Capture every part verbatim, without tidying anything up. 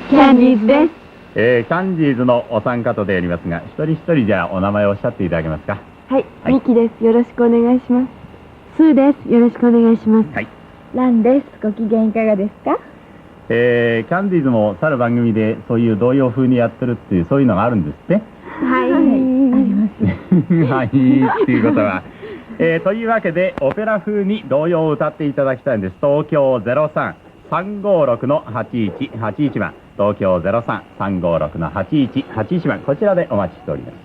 キャンディーズです。 えー、キャンディーズのお三方でありますが、一人一人じゃあお名前をおっしゃっていただけますか。 はい、はい、ミキです。よろしくお願いします。スーです。よろしくお願いします。 はい。 ランです。ご機嫌いかがですか。 えー、キャンディーズも去る番組でそういう童謡風にやってるっていうそういうのがあるんですって。 はい、はい、あります。 はい、っていうことは、えー、というわけでオペラ風に童謡を歌っていただきたいんです。東京 ゼロさん さんごろく のはちいちはちいち 番、東京 ゼロさん さんごろく のはちいちはちいち 番、こちらでお待ちしております。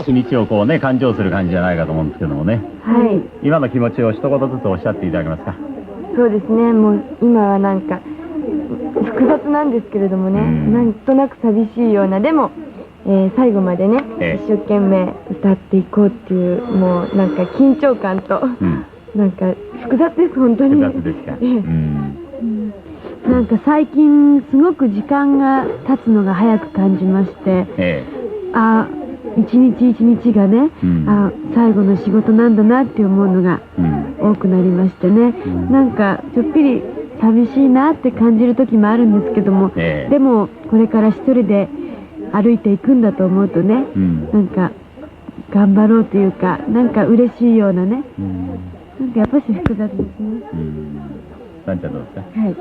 日にちをこうね勘定する感じじゃないかと思うんですけどもね。 はい。 今の気持ちを一言ずつおっしゃっていただけますか。 そうですね。もう今はなんか複雑なんですけれどもね、んなんとなく寂しいような、でも、えー、最後までね、えー、一生懸命歌っていこうっていう、もうなんか緊張感と、うん、なんか複雑です本当に。 複雑ですか。えーうんなんか最近すごく時間が経つのが早く感じまして、ええ、あ一日一日がね、うん、あ最後の仕事なんだなって思うのが多くなりましてね、うん、なんかちょっぴり寂しいなって感じる時もあるんですけども、ええ、でもこれから一人で歩いていくんだと思うとね、うん、なんか頑張ろうというか、なんか嬉しいようなね、うん、なんかやっぱし複雑ですね。うんなんちゃんどうですか。 はい、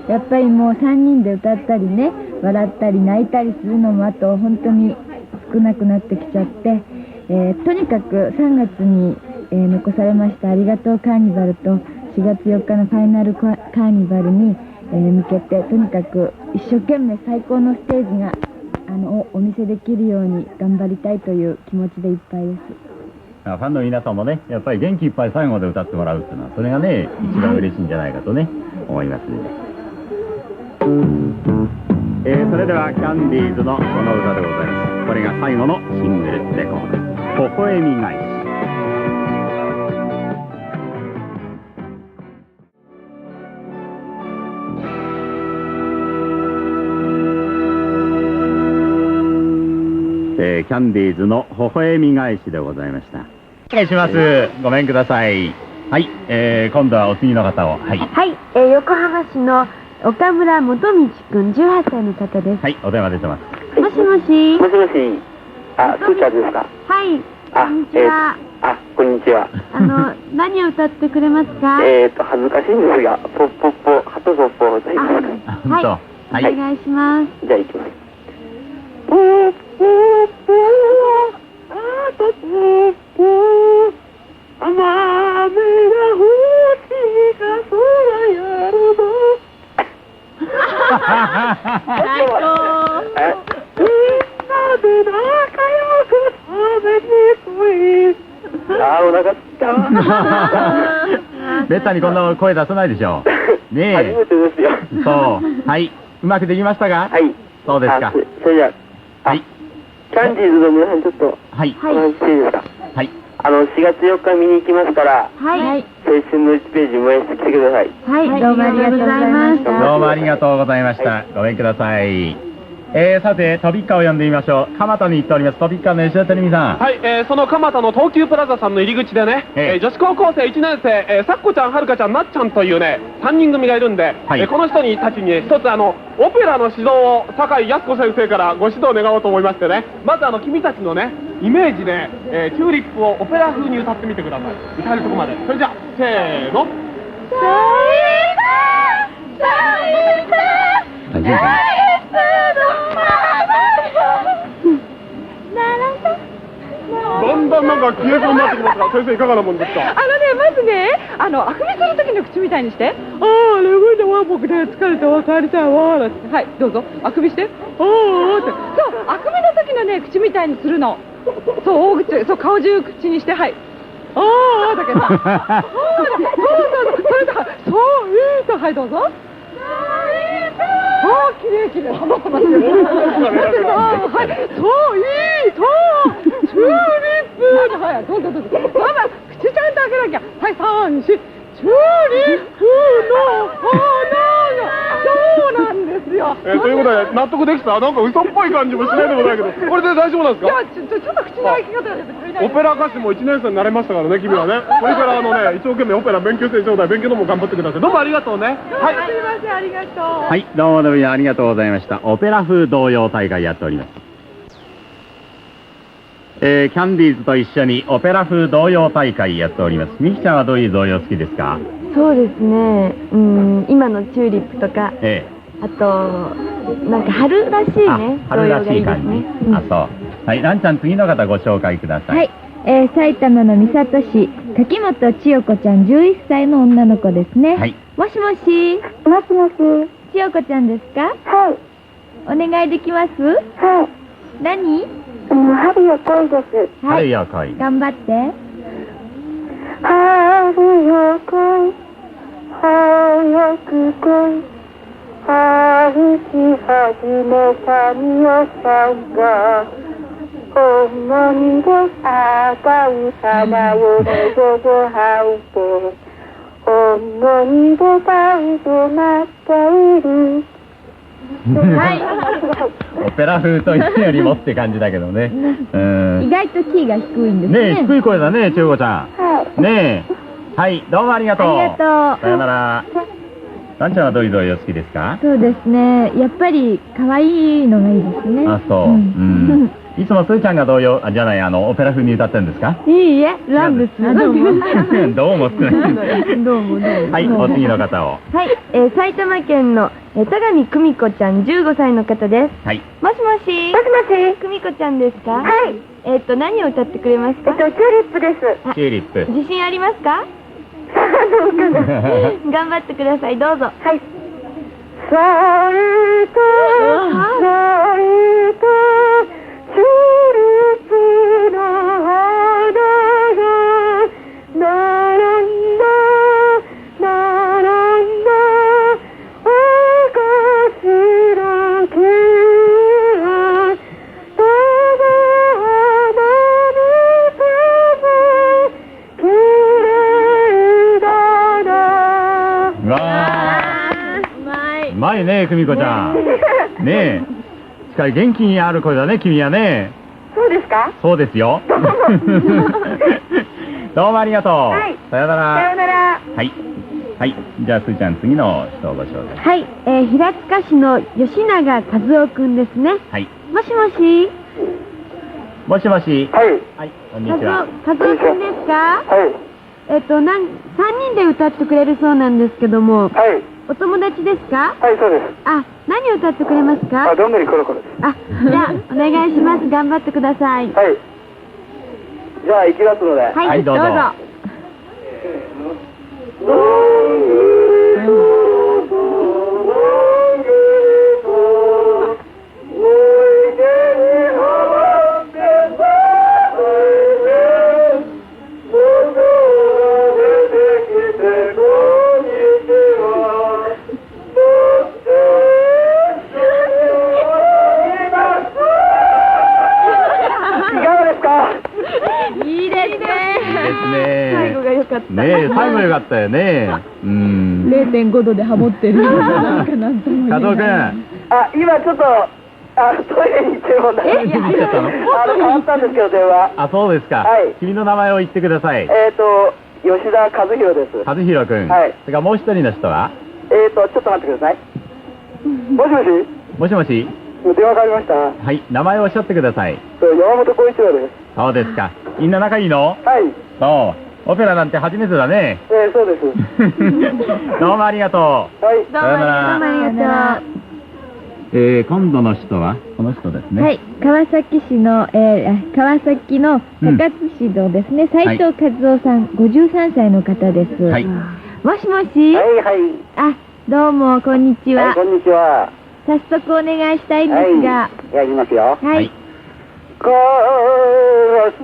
やっぱりもうさんにんで歌ったりね、笑ったり泣いたりするのもあと本当に少なくなってきちゃって、えー、とにかくさんがつに、えー、残されましたありがとうカーニバルとしがつよっかのファイナルカーニバルに、えー、向けてとにかく一生懸命最高のステージがあの お, お見せできるように頑張りたいという気持ちでいっぱいです。 ファンの皆さんもね、やっぱり元気いっぱい最後まで歌ってもらうっていうのは、それがね、一番嬉しいんじゃないかとね、思いますね。えー、それではキャンディーズのこの歌でございます。これが最後のシングルレコード、微笑み返し。えー、キャンディーズの微笑み返しでございました。お願いします。ごめんください。はい、えー、今度はお次の方を。はい。 はい、えー、横浜市の岡村元道くん、じゅうはっさいの方です。 はい、お電話出てます。 もしもし。 もしもし。あ、すーちゃんですか。 はい、こんにちは。 えー、あ、こんにちは。 あの、何を歌ってくれますか。 えっと、恥ずかしいんですが、ポッポッポ、ハトポッポを歌います。 はい、はい、お願いします。 じゃあ、行きます。ポッポッポ、ハトポッポ、雨が欲しいか空やるの。 最高。 みんなで仲良く食べに来い。あー、お腹すいたわ。 めったにこんな声出さないでしょ。ねえ。 初めてですよ。 そう。はい。うまくできましたか。 はい。 そうですか。 それじゃあ、はい。キャンディーズの皆さんちょっと、 はい。 お話ししていいですか。 はい。 あの、しがつよっか見に行きますから、 はい。 青春のいちページ応援してきてください。 はい、どうもありがとうございました。 どうもありがとうございました。ごめんください。えー、さて、トビッカを呼んでみましょう。蒲田に行っております。トビッカの吉田照美さん。 はい、えー、その蒲田の東急プラザさんの入り口でね、えー、女子高校生いちねん生、えー、さっこちゃん、はるかちゃん、なっちゃんというね、さんにん組がいるんで、はい、えー、この人にたちに、ね、一つあの、オペラの指導を酒井康子先生からご指導願おうと思いましてね、まずあの、君たちのね、イメージで、えー、チューリップをオペラ風に歌ってみてください。歌えるとこまで。それじゃあ、せーの。 さいた、さいた、 大丈夫かな。 だんだんなんか消えそうになってきますが、先生いかがなもんですか。 あのね、まずね、あの、あくびする時の口みたいにして。ああ、レグイでは僕ね、疲れてわかりたいわーだって。はい、どうぞ、あくびして。ああって。そう、あくびの時のね、口みたいにするの。そう、大口、そう、顔中口にして、はい。ああ、だけどさ。そうそうそう、それだ、そう、いいと、はい、どうぞ。ああ、きれいきれい。はい、そう、いいと、チューリップ。はい、どうぞどうぞ。まあまあ、口ちゃんと開けなきゃ。はい、さん、し、チューリップの花が、そうなんです。 ですよ。 えー、ということで納得できた。なんか嘘っぽい感じもしないでもないけど、これで大丈夫なんですか？ いや、ちょっとちょっと口の開き方がやっぱ足りない。 オペラ歌手もいちねん生になれましたからね、君はね。これからあのね、一生懸命オペラ勉強してちょうだい。勉強のも頑張ってください。どうもありがとうね。 はい、すいません、ありがとう。 はい、どうもどうもありがとうございました。オペラ風童謡大会やっております。えー、キャンディーズと一緒にオペラ風童謡大会やっております。みきちゃんはどういう童謡好きですか？ そうですね、うん、今のチューリップとか、 えあとなんか春らしいえ、あね、 春らしい感じ。 童謡がいいですね。 あ、そう。はい、ランちゃん次の方ご紹介ください。 はい、えー、埼玉の三郷市柿本千代子ちゃんじゅういっさいの女の子ですね。 はい。 もしもし。 もしもし。 千代子ちゃんですか？ はい。 お願いできます？ はい。 何？ あの、春よ来いです。 はい、 春よ来い。 頑張って。 春よ来い。早く来い。春し始めたにおさんが思い出赤い花よれごごはいて思い出がいて待っている。 はい。 オペラ風というよりもって感じだけどね。うん。 意外とキーが低いんですね。 ねえ、低い声だね、千代子ちゃん。 はい。 ねえ。はい、どうもありがとう。 ありがとう。 さよなら。ランちゃんはどういう童謡好きですか？ そうですね。やっぱり可愛いのがいいですね。 あ、そう。 ううんん。いつもすーちゃんが童謡、あ、じゃない、あの、オペラ風に歌ってるんですか？ いいえ、ランです。 あ、どうも。 どうも少ない。 どうもどうも。 はい、お次の方を。 はい、えー、埼玉県の、えー、田上久美子ちゃんじゅうごさいの方です。 はい。 もしもし。 もしもし。 久美子ちゃんですか？ はい。 えっと、何を歌ってくれますか？ えっと、チューリップです。 チューリップ。 自信ありますか？ どうかな。 頑張ってください、どうぞ。 はい。咲いた、咲いた、チューリップの花が、並んだ、並んだ、赤白きら、ただ花見ても、きれいだな。 うわー。うまいね、久美子ちゃん。ねえ。しかし元気にある声だね、君はね。 そうですか？ そうですよ。どうもありがとう。 はい。 さよなら。 さよなら。 はい。はい。じゃあ、すーちゃん、次の人をご紹介。 はい、えー、平塚市の吉永和夫くんですね。 はい。 もしもし。 もしもし。 はい。 はい、こんに和夫、 ちは。 和夫くんですか？ はい。 えっと、なん、さんにんで歌ってくれるそうなんですけども、 はい。 お友達ですか？ はい、そうです。 あ、何を歌ってくれますか？ あ、どんぐりコロコロです。 あ、じゃあ、お願いします。頑張ってください。 はい。じゃあ、行きますので。 はい、 はいどうぞいいですね。 いいですね。 最後が良かった。 ねえ、最後よかったよね。うん。 れいてんごどでハモってる。なんかなんとも言えない。 加藤君。 あ、今ちょっと、あ、トイレに行ってるもんで。 え、行っちゃったの？ あの、変わったんですけど、電話。 あ、そうですか。 はい君の名前を言ってください。 えっと、吉田和弘です。 和弘君。 はいそれからもう一人の人は？ えっと、ちょっと待ってください。もしもしもしもし。 もう電話変わりました。 はい、名前をおっしゃってください。 そう山本浩一郎です。 そうですか。みんな仲いいの？ はい。 そう。オペラなんて初めてだね。 えー、そうです。 どうもありがとう。 はい。 どうもありがとう。 えー、今度の人はこの人ですね。 はい、川崎市の、えー、あ川崎の高津市のですね、斉藤和夫さん、ごじゅうさんさいの方です。 はいもしもし、 はい、はい。 あ、どうも、こんにちは。 はい、こんにちは。 早速お願いしたいんですが、 はい。やりますよ。 はい。 はいかす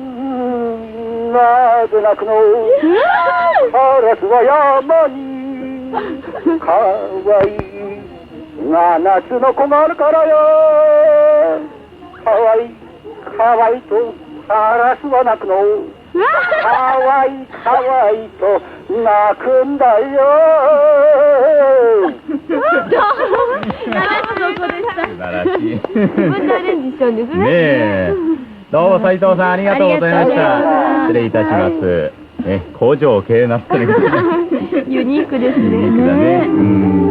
なぜなくのカラスは山にかわいいな夏の子があるからよかわいいかわいいとカラスは泣くのかわいいかわいいと泣くんだよそこでした。 素晴らしい。 自分でアレンジしちゃうんですね。 ねえ。どうも斉藤さんありがとうございましありがとうございた。 ます失礼いたします。え、工場系なってるけどね。 ユニークですユニね。 ークだね。うん。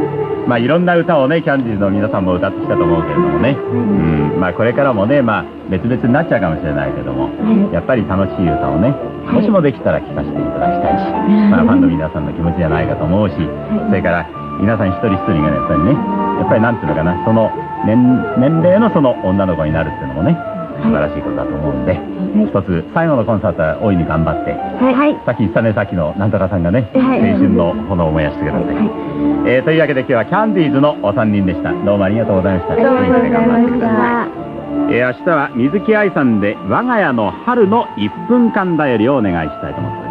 まあいろんな歌をね、キャンディーズの皆さんも歌ってきたと思うけれどもね。うん。まあこれからもね、まあ別々になっちゃうかもしれないけども、やっぱり楽しい歌をね、もしもできたら聴かせていただきたいし、まあファンの皆さんの気持ちじゃないかと思うし、それから皆さん一人一人がね、やっぱりね、やっぱりなんていうのかな、その年、年齢のその女の子になるっていうのもね、素晴らしいことだと思うんで、一つ最後のコンサートは大いに頑張って、 はい。 さっき言ったね、さっきのなんとかさんがね、 はい青春の炎を燃やしてください。えーというわけで今日はキャンディーズのお三人でした。どうもありがとうございました。 ありがとうございました。 頑張ってください。えー明日は水木愛さんで我が家の春のいっぷんかんだよりをお願いしたいと思っております。